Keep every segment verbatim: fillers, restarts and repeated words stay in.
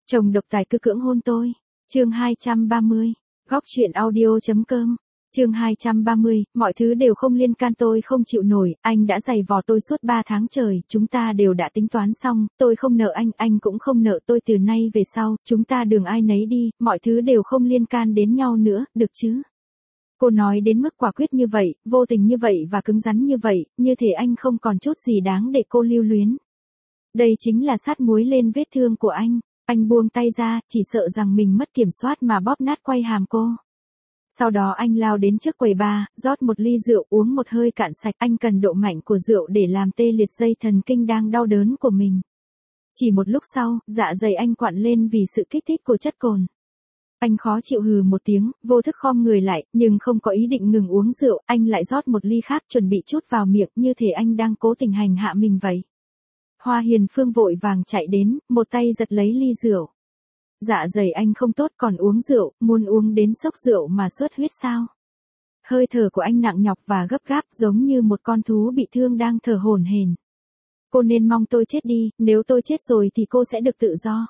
Chồng độc tài cứ cưỡng hôn tôi. Chương hai trăm ba mươi. Góc truyện audio chấm com. Chương hai trăm ba mươi, mọi thứ đều không liên can, tôi không chịu nổi, anh đã giày vò tôi suốt ba tháng trời, chúng ta đều đã tính toán xong, tôi không nợ anh, anh cũng không nợ tôi, từ nay về sau, chúng ta đường ai nấy đi, mọi thứ đều không liên can đến nhau nữa, được chứ? Cô nói đến mức quả quyết như vậy, vô tình như vậy và cứng rắn như vậy, như thể anh không còn chút gì đáng để cô lưu luyến. Đây chính là sát muối lên vết thương của anh. Anh buông tay ra, chỉ sợ rằng mình mất kiểm soát mà bóp nát quai hàm cô. Sau đó anh lao đến trước quầy bar, rót một ly rượu uống một hơi cạn sạch. Anh cần độ mạnh của rượu để làm tê liệt dây thần kinh đang đau đớn của mình. Chỉ một lúc sau, dạ dày anh quặn lên vì sự kích thích của chất cồn. Anh khó chịu hừ một tiếng, vô thức khom người lại, nhưng không có ý định ngừng uống rượu. Anh lại rót một ly khác chuẩn bị chút vào miệng, như thể anh đang cố tình hành hạ mình vậy. Hoa Hiền Phương vội vàng chạy đến, một tay giật lấy ly rượu. Dạ dày anh không tốt còn uống rượu, muốn uống đến sốc rượu mà xuất huyết sao? Hơi thở của anh nặng nhọc và gấp gáp giống như một con thú bị thương đang thở hổn hển. Cô nên mong tôi chết đi, nếu tôi chết rồi thì cô sẽ được tự do.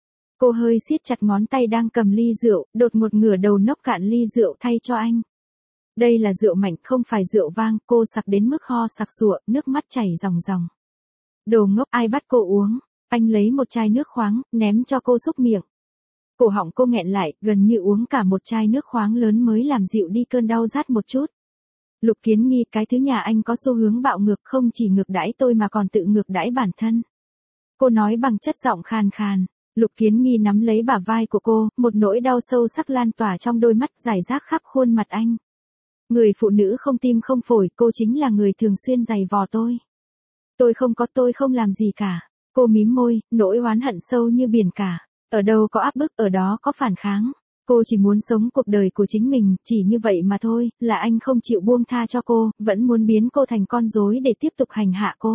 Cô hơi siết chặt ngón tay đang cầm ly rượu, đột ngột ngửa đầu nốc cạn ly rượu thay cho anh. Đây là rượu mạnh, không phải rượu vang, cô sặc đến mức ho sặc sụa, nước mắt chảy ròng ròng. Đồ ngốc, ai bắt cô uống? Anh lấy một chai nước khoáng, ném cho cô xúc miệng. Cổ họng cô nghẹn lại, gần như uống cả một chai nước khoáng lớn mới làm dịu đi cơn đau rát một chút. Lục Kiến Nghi, cái thứ nhà anh có xu hướng bạo ngược, không chỉ ngược đãi tôi mà còn tự ngược đãi bản thân. Cô nói bằng chất giọng khàn khàn. Lục Kiến Nghi nắm lấy bả vai của cô, một nỗi đau sâu sắc lan tỏa trong đôi mắt rải rác khắp khuôn mặt anh. Người phụ nữ không tim không phổi, cô chính là người thường xuyên giày vò tôi. Tôi không có, tôi không làm gì cả. Cô mím môi, nỗi oán hận sâu như biển cả. Ở đâu có áp bức, ở đó có phản kháng. Cô chỉ muốn sống cuộc đời của chính mình, chỉ như vậy mà thôi, là anh không chịu buông tha cho cô, vẫn muốn biến cô thành con rối để tiếp tục hành hạ cô.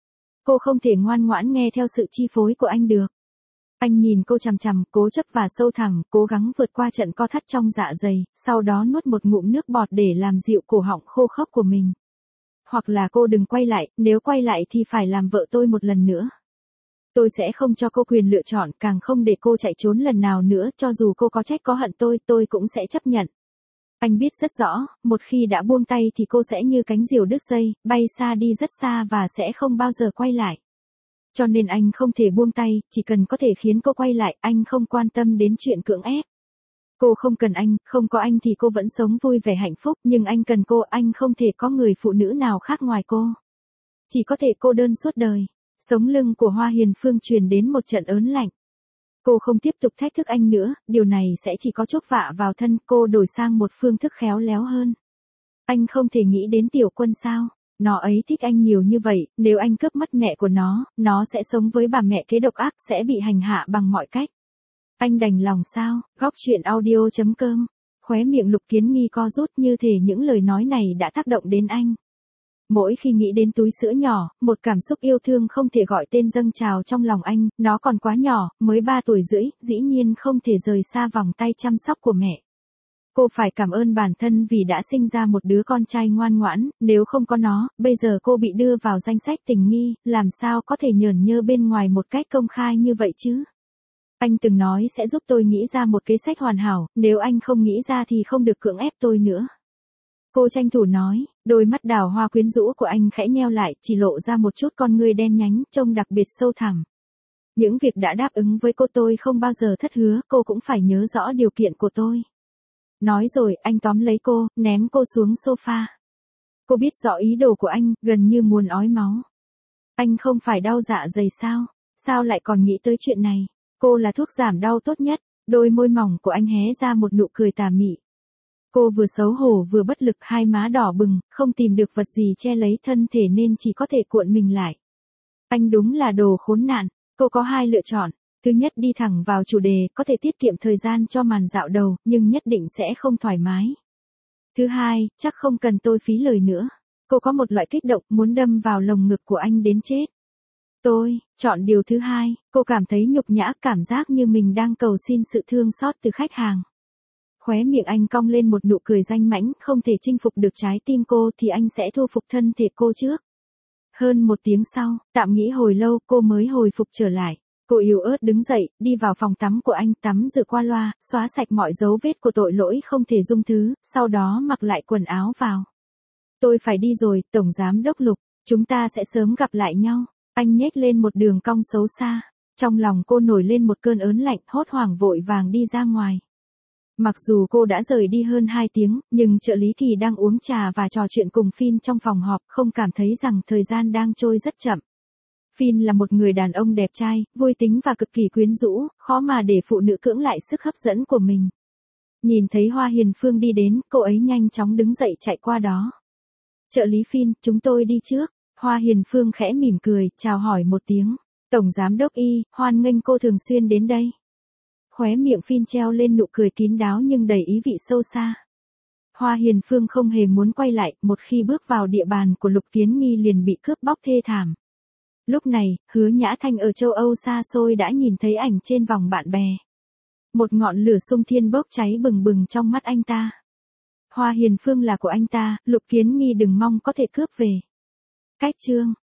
Cô không thể ngoan ngoãn nghe theo sự chi phối của anh được. Anh nhìn cô chằm chằm, cố chấp và sâu thẳm, cố gắng vượt qua trận co thắt trong dạ dày, sau đó nuốt một ngụm nước bọt để làm dịu cổ họng khô khốc của mình. Hoặc là cô đừng quay lại, nếu quay lại thì phải làm vợ tôi một lần nữa. Tôi sẽ không cho cô quyền lựa chọn, càng không để cô chạy trốn lần nào nữa, cho dù cô có trách có hận tôi, tôi cũng sẽ chấp nhận. Anh biết rất rõ, một khi đã buông tay thì cô sẽ như cánh diều đứt dây, bay xa đi rất xa và sẽ không bao giờ quay lại. Cho nên anh không thể buông tay, chỉ cần có thể khiến cô quay lại, anh không quan tâm đến chuyện cưỡng ép. Cô không cần anh, không có anh thì cô vẫn sống vui vẻ hạnh phúc, nhưng anh cần cô, anh không thể có người phụ nữ nào khác ngoài cô. Chỉ có thể cô đơn suốt đời. Sống lưng của Hoa Hiền Phương truyền đến một trận ớn lạnh. Cô không tiếp tục thách thức anh nữa, điều này sẽ chỉ có chuốc vạ vào thân, cô đổi sang một phương thức khéo léo hơn. Anh không thể nghĩ đến Tiểu Quân sao? Nó ấy thích anh nhiều như vậy, nếu anh cướp mất mẹ của nó, nó sẽ sống với bà mẹ kế độc ác, sẽ bị hành hạ bằng mọi cách. Anh đành lòng sao? Góc truyện audio chấm com. Khóe miệng Lục Kiến Nghi co rút, như thể những lời nói này đã tác động đến anh. Mỗi khi nghĩ đến túi sữa nhỏ, một cảm xúc yêu thương không thể gọi tên dâng trào trong lòng anh, nó còn quá nhỏ, mới ba tuổi rưỡi, dĩ nhiên không thể rời xa vòng tay chăm sóc của mẹ. Cô phải cảm ơn bản thân vì đã sinh ra một đứa con trai ngoan ngoãn, nếu không có nó, bây giờ cô bị đưa vào danh sách tình nghi, làm sao có thể nhởn nhơ bên ngoài một cách công khai như vậy chứ? Anh từng nói sẽ giúp tôi nghĩ ra một kế sách hoàn hảo, nếu anh không nghĩ ra thì không được cưỡng ép tôi nữa. Cô tranh thủ nói, đôi mắt đào hoa quyến rũ của anh khẽ nheo lại, chỉ lộ ra một chút con ngươi đen nhánh, trông đặc biệt sâu thẳm. Những việc đã đáp ứng với cô tôi không bao giờ thất hứa, cô cũng phải nhớ rõ điều kiện của tôi. Nói rồi, anh tóm lấy cô, ném cô xuống sofa. Cô biết rõ ý đồ của anh, gần như muốn ói máu. Anh không phải đau dạ dày sao? Sao lại còn nghĩ tới chuyện này? Cô là thuốc giảm đau tốt nhất. Đôi môi mỏng của anh hé ra một nụ cười tà mị. Cô vừa xấu hổ vừa bất lực, hai má đỏ bừng, không tìm được vật gì che lấy thân thể nên chỉ có thể cuộn mình lại. Anh đúng là đồ khốn nạn. Cô có hai lựa chọn. Thứ nhất, đi thẳng vào chủ đề, có thể tiết kiệm thời gian cho màn dạo đầu, nhưng nhất định sẽ không thoải mái. Thứ hai, chắc không cần tôi phí lời nữa. Cô có một loại kích động muốn đâm vào lồng ngực của anh đến chết. Tôi chọn điều thứ hai, cô cảm thấy nhục nhã, cảm giác như mình đang cầu xin sự thương xót từ khách hàng. Khóe miệng anh cong lên một nụ cười danh mãnh, không thể chinh phục được trái tim cô thì anh sẽ thu phục thân thể cô trước. Hơn một tiếng sau, tạm nghĩ hồi lâu cô mới hồi phục trở lại. Cô yếu ớt đứng dậy, đi vào phòng tắm của anh, tắm rửa qua loa, xóa sạch mọi dấu vết của tội lỗi không thể dung thứ, sau đó mặc lại quần áo vào. Tôi phải đi rồi, Tổng Giám đốc Lục, chúng ta sẽ sớm gặp lại nhau. Anh nhếch lên một đường cong xấu xa. Trong lòng cô nổi lên một cơn ớn lạnh, hốt hoảng vội vàng đi ra ngoài. Mặc dù cô đã rời đi hơn hai tiếng, nhưng trợ lý Kỳ đang uống trà và trò chuyện cùng Phin trong phòng họp, không cảm thấy rằng thời gian đang trôi rất chậm. Phin là một người đàn ông đẹp trai, vui tính và cực kỳ quyến rũ, khó mà để phụ nữ cưỡng lại sức hấp dẫn của mình. Nhìn thấy Hoa Hiền Phương đi đến, cô ấy nhanh chóng đứng dậy chạy qua đó. Trợ lý Phin, chúng tôi đi trước. Hoa Hiền Phương khẽ mỉm cười, chào hỏi một tiếng. Tổng Giám đốc Y, hoan nghênh cô thường xuyên đến đây. Khóe miệng Phin treo lên nụ cười kín đáo nhưng đầy ý vị sâu xa. Hoa Hiền Phương không hề muốn quay lại, một khi bước vào địa bàn của Lục Kiến Nghi liền bị cướp bóc thê thảm. Lúc này, Hứa Nhã Thanh ở châu Âu xa xôi đã nhìn thấy ảnh trên vòng bạn bè. Một ngọn lửa sung thiên bốc cháy bừng bừng trong mắt anh ta. Hoa Hiền Phương là của anh ta, Lục Kiến Nghi đừng mong có thể cướp về. Cách chương